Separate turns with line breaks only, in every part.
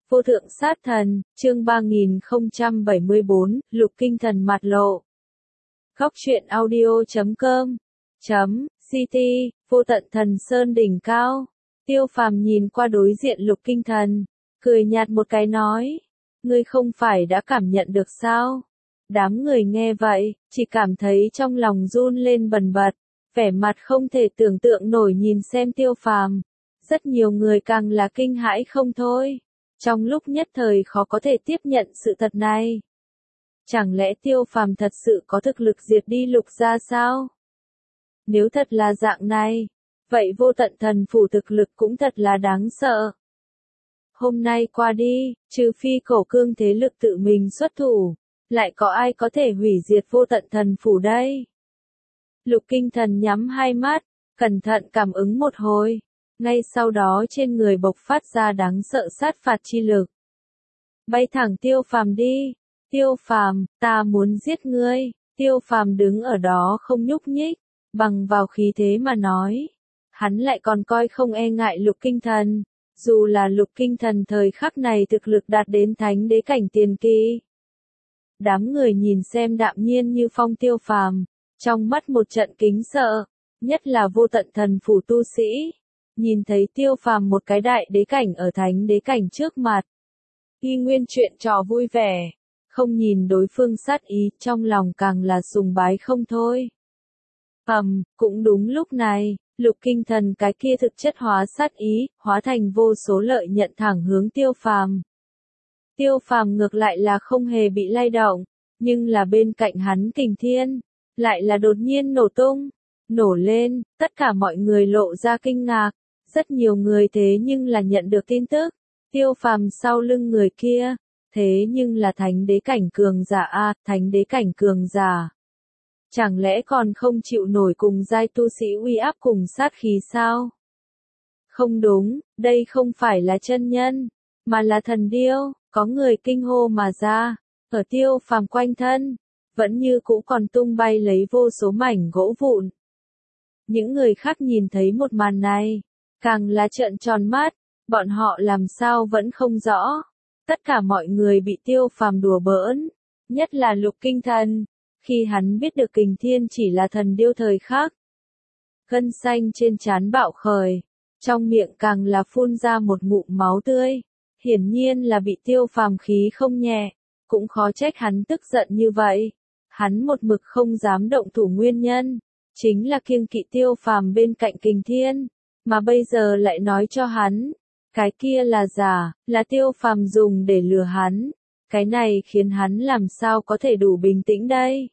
Vô thượng sát thần, chương 3074, lục kinh thần mặt lộ. Góc truyện audio.com CT, vô tận thần sơn đỉnh cao. Tiêu Phàm nhìn qua đối diện lục kinh thần, cười nhạt một cái nói, ngươi không phải đã cảm nhận được sao? Đám người nghe vậy, chỉ cảm thấy trong lòng run lên bần bật, vẻ mặt không thể tưởng tượng nổi nhìn xem Tiêu Phàm. Rất nhiều người càng là kinh hãi không thôi. Trong lúc nhất thời khó có thể tiếp nhận sự thật này. Chẳng lẽ Tiêu Phàm thật sự có thực lực diệt đi lục gia sao? Nếu thật là dạng này, vậy vô tận thần phủ thực lực cũng thật là đáng sợ. Hôm nay qua đi, trừ phi cổ cương thế lực tự mình xuất thủ, lại có ai có thể hủy diệt vô tận thần phủ đây? Lục kinh thần nhắm hai mắt, cẩn thận cảm ứng một hồi. Ngay sau đó trên người bộc phát ra đáng sợ sát phạt chi lực. Bay thẳng Tiêu Phàm đi. Tiêu Phàm, ta muốn giết ngươi. Tiêu Phàm đứng ở đó không nhúc nhích, bằng vào khí thế mà nói. Hắn lại còn coi không e ngại lục kinh thần. Dù là lục kinh thần thời khắc này thực lực đạt đến thánh đế cảnh tiền kỳ. Đám người nhìn xem đạm nhiên như phong Tiêu Phàm, trong mắt một trận kính sợ, nhất là vô tận thần phủ tu sĩ. Nhìn thấy Tiêu Phàm một cái đại đế cảnh ở thánh đế cảnh trước mặt. Y nguyên chuyện trò vui vẻ, không nhìn đối phương sát ý, trong lòng càng là sùng bái không thôi. Cũng đúng lúc này, lục kinh thần cái kia thực chất hóa sát ý, hóa thành vô số lợi nhận thẳng hướng Tiêu Phàm. Tiêu Phàm ngược lại là không hề bị lay động, nhưng là bên cạnh hắn kình thiên, lại là đột nhiên nổ tung, nổ lên, tất cả mọi người lộ ra kinh ngạc. Rất nhiều người thế nhưng là nhận được tin tức, Tiêu Phàm sau lưng người kia, thế nhưng là thánh đế cảnh cường giả a, thánh đế cảnh cường giả. Chẳng lẽ còn không chịu nổi cùng giai tu sĩ uy áp cùng sát khí sao? Không đúng, đây không phải là chân nhân, mà là thần điêu, có người kinh hô mà ra, ở Tiêu Phàm quanh thân, vẫn như cũ còn tung bay lấy vô số mảnh gỗ vụn. Những người khác nhìn thấy một màn này, càng là trợn tròn mắt, bọn họ làm sao vẫn không rõ. Tất cả mọi người bị Tiêu Phàm đùa bỡn, nhất là lục kinh thần, khi hắn biết được kình thiên chỉ là thần điêu thời khắc. Gân xanh trên trán bạo khởi, trong miệng càng là phun ra một ngụm máu tươi, hiển nhiên là bị Tiêu Phàm khí không nhẹ, cũng khó trách hắn tức giận như vậy. Hắn một mực không dám động thủ nguyên nhân, chính là kiêng kỵ Tiêu Phàm bên cạnh kình thiên. Mà bây giờ lại nói cho hắn, cái kia là giả, là Tiêu Phàm dùng để lừa hắn. Cái này khiến hắn làm sao có thể đủ bình tĩnh đây?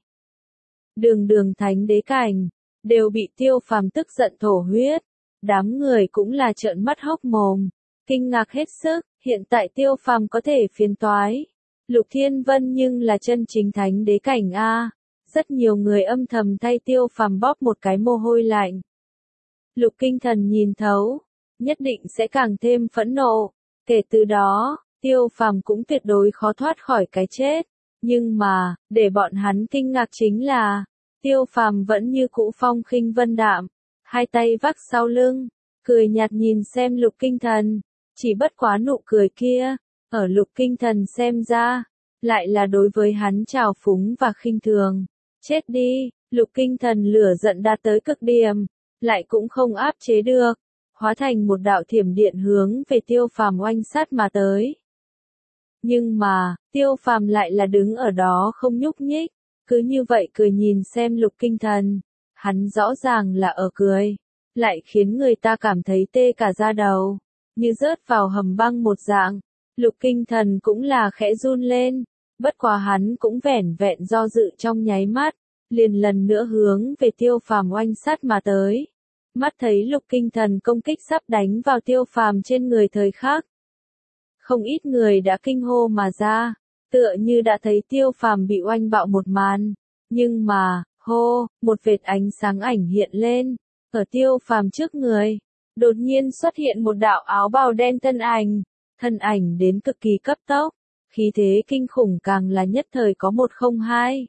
Đường thánh đế cảnh, đều bị Tiêu Phàm tức giận thổ huyết. Đám người cũng là trợn mắt hốc mồm, kinh ngạc hết sức, hiện tại Tiêu Phàm có thể phiền toái. Lục Thiên Vân nhưng là chân chính thánh đế cảnh a. Rất nhiều người âm thầm thay Tiêu Phàm bóp một cái mồ hôi lạnh. Lục kinh thần nhìn thấu, nhất định sẽ càng thêm phẫn nộ. Kể từ đó, Tiêu Phàm cũng tuyệt đối khó thoát khỏi cái chết. Nhưng mà, để bọn hắn kinh ngạc chính là, Tiêu Phàm vẫn như cũ phong khinh vân đạm, hai tay vác sau lưng, cười nhạt nhìn xem lục kinh thần. Chỉ bất quá nụ cười kia, ở lục kinh thần xem ra, lại là đối với hắn trào phúng và khinh thường. Chết đi, lục kinh thần lửa giận đạt tới cực điểm. Lại cũng không áp chế được, hóa thành một đạo thiểm điện hướng về Tiêu Phàm oanh sát mà tới. Nhưng mà, Tiêu Phàm lại là đứng ở đó không nhúc nhích, cứ như vậy cười nhìn xem lục kinh thần. Hắn rõ ràng là ở cười, lại khiến người ta cảm thấy tê cả da đầu, như rớt vào hầm băng một dạng. Lục kinh thần cũng là khẽ run lên, bất quá hắn cũng vẻn vẹn do dự trong nháy mắt, liền lần nữa hướng về Tiêu Phàm oanh sát mà tới. Mắt thấy lục kinh thần công kích sắp đánh vào Tiêu Phàm trên người thời khắc. Không ít người đã kinh hô mà ra, tựa như đã thấy Tiêu Phàm bị oanh bạo một màn. Nhưng mà, một vệt ánh sáng ảnh hiện lên, ở Tiêu Phàm trước người. Đột nhiên xuất hiện một đạo áo bào đen thân ảnh đến cực kỳ cấp tốc, khí thế kinh khủng càng là nhất thời có 102.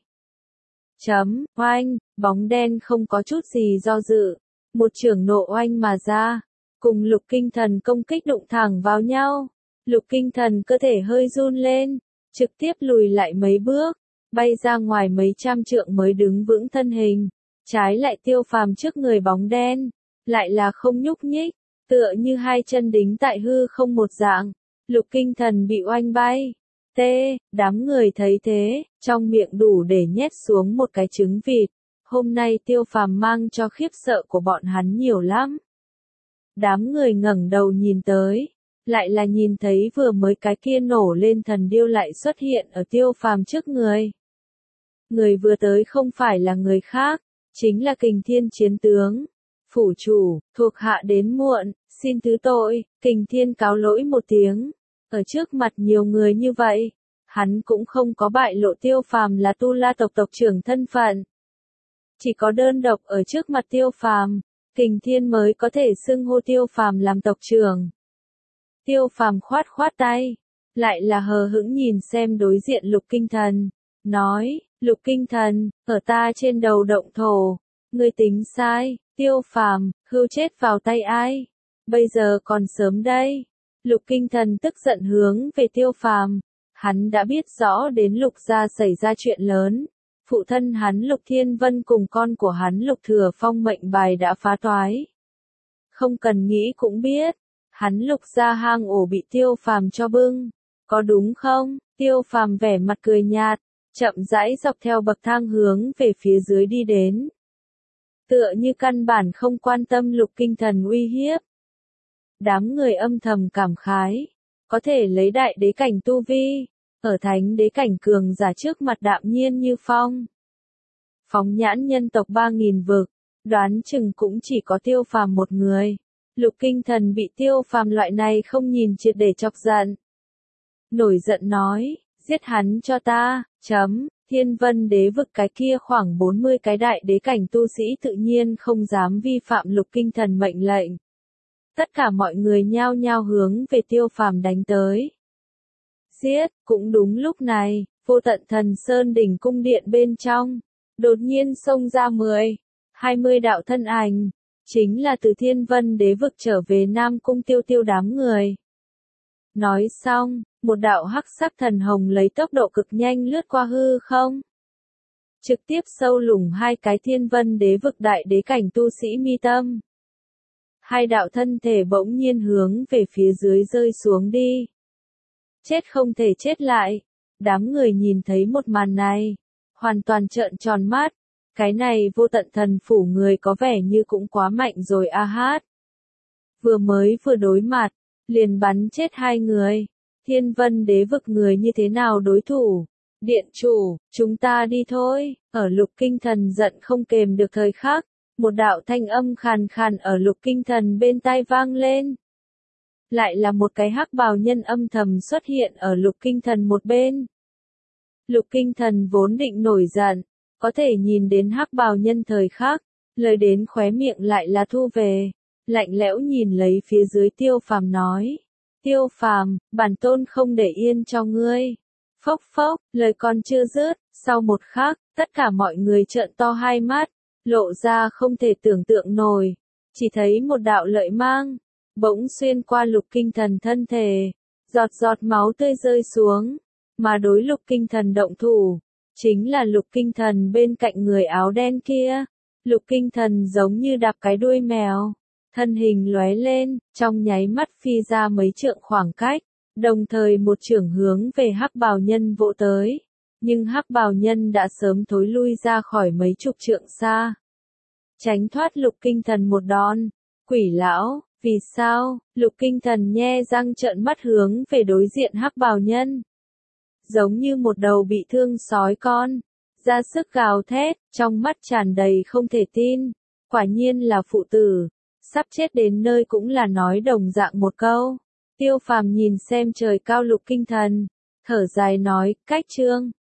Oanh, bóng đen không có chút gì do dự. Một chưởng nộ oanh mà ra, cùng lục kinh thần công kích đụng thẳng vào nhau. Lục Kinh Thần cơ thể hơi run lên, trực tiếp lùi lại mấy bước, bay ra ngoài mấy trăm trượng mới đứng vững thân hình. Trái lại Tiêu Phàm trước người bóng đen, lại là không nhúc nhích, tựa như hai chân đính tại hư không một dạng. Lục Kinh Thần bị oanh bay. Đám người thấy thế, trong miệng đủ để nhét xuống một cái trứng vịt. Hôm nay Tiêu Phàm mang cho khiếp sợ của bọn hắn nhiều lắm. Đám người ngẩng đầu nhìn tới, lại là nhìn thấy vừa mới cái kia nổ lên thần điêu lại xuất hiện ở Tiêu Phàm trước người. Người vừa tới không phải là người khác, chính là Kình Thiên chiến tướng. Phủ chủ, thuộc hạ đến muộn, xin thứ tội. Kình Thiên cáo lỗi một tiếng. Ở trước mặt nhiều người như vậy, hắn cũng không có bại lộ Tiêu Phàm là Tu La tộc tộc trưởng thân phận. Chỉ có đơn độc ở trước mặt Tiêu Phàm, Kình Thiên mới có thể xưng hô Tiêu Phàm làm tộc trưởng. Tiêu Phàm khoát khoát tay, lại là hờ hững nhìn xem đối diện Lục Kinh Thần, nói, Lục Kinh Thần, ở ta trên đầu động thổ, ngươi tính sai. Tiêu Phàm, hưu chết vào tay ai? Bây giờ còn sớm đây. Lục Kinh Thần tức giận hướng về Tiêu Phàm, hắn đã biết rõ đến Lục gia xảy ra chuyện lớn. Phụ thân hắn Lục Thiên Vân cùng con của hắn Lục Thừa Phong mệnh bài đã phá toái. Không cần nghĩ cũng biết, hắn Lục gia hang ổ bị Tiêu Phàm cho bưng, có đúng không? Tiêu Phàm vẻ mặt cười nhạt, chậm rãi dọc theo bậc thang hướng về phía dưới đi đến. Tựa như căn bản không quan tâm Lục Kinh Thần uy hiếp. Đám người âm thầm cảm khái, có thể lấy đại đế cảnh tu vi, ở thánh đế cảnh cường giả trước mặt đạm nhiên như phong. Phóng nhãn nhân tộc 3.000 vực, đoán chừng cũng chỉ có Tiêu Phàm một người. Lục Kinh Thần bị Tiêu Phàm loại này không nhìn triệt để chọc giận. Nổi giận nói, giết hắn cho ta, Thiên Vân đế vực cái kia khoảng 40 cái đại đế cảnh tu sĩ tự nhiên không dám vi phạm Lục Kinh Thần mệnh lệnh. Tất cả mọi người nhao nhao hướng về Tiêu Phàm đánh tới. Giết, cũng đúng lúc này, Vô Tận Thần Sơn đỉnh cung điện bên trong, đột nhiên xông ra 20 đạo thân ảnh, chính là từ Thiên Vân đế vực trở về Nam Cung Tiêu Tiêu đám người. Nói xong, một đạo hắc sắc thần hồng lấy tốc độ cực nhanh lướt qua hư không. Trực tiếp sâu lủng hai cái Thiên Vân đế vực đại đế cảnh tu sĩ mi tâm. Hai đạo thân thể bỗng nhiên hướng về phía dưới rơi xuống đi. Chết không thể chết lại. Đám người nhìn thấy một màn này, hoàn toàn trợn tròn mắt. Cái này Vô Tận Thần phủ người có vẻ như cũng quá mạnh rồi a hát. Vừa đối mặt, liền bắn chết hai người. Thiên Vân đế vực người như thế nào đối thủ? Điện chủ, chúng ta đi thôi. Ở Lục Kinh Thần giận không kềm được thời khắc, một đạo thanh âm khàn khàn ở Lục Kinh Thần bên tai vang lên. Lại là một cái hắc bào nhân âm thầm xuất hiện ở Lục Kinh Thần một bên. Lục Kinh Thần vốn định nổi giận, có thể nhìn đến hắc bào nhân thời khắc, lời đến khóe miệng lại là thu về, lạnh lẽo nhìn lấy phía dưới Tiêu Phàm nói. Tiêu Phàm, bản tôn không để yên cho ngươi. Phốc phốc, lời còn chưa dứt, sau một khắc, tất cả mọi người trợn to hai mắt, lộ ra không thể tưởng tượng nổi. Chỉ thấy một đạo lợi mang, bỗng xuyên qua Lục Kinh Thần thân thể, giọt giọt máu tươi rơi xuống, mà đối Lục Kinh Thần động thủ, chính là Lục Kinh Thần bên cạnh người áo đen kia. Lục Kinh Thần giống như đạp cái đuôi mèo, thân hình lóe lên, trong nháy mắt phi ra mấy trượng khoảng cách, đồng thời một chưởng hướng về hắc bào nhân vỗ tới. Nhưng hắc bào nhân đã sớm thối lui ra khỏi mấy chục trượng xa, tránh thoát Lục Kinh Thần một đòn. Quỷ lão, vì sao? Lục Kinh Thần nhe răng trợn mắt hướng về đối diện hắc bào nhân, giống như một đầu bị thương sói con, ra sức gào thét, trong mắt tràn đầy không thể tin. Quả nhiên là phụ tử, sắp chết đến nơi cũng là nói đồng dạng một câu. Tiêu Phàm nhìn xem trời cao Lục Kinh Thần, thở dài nói, cách chương.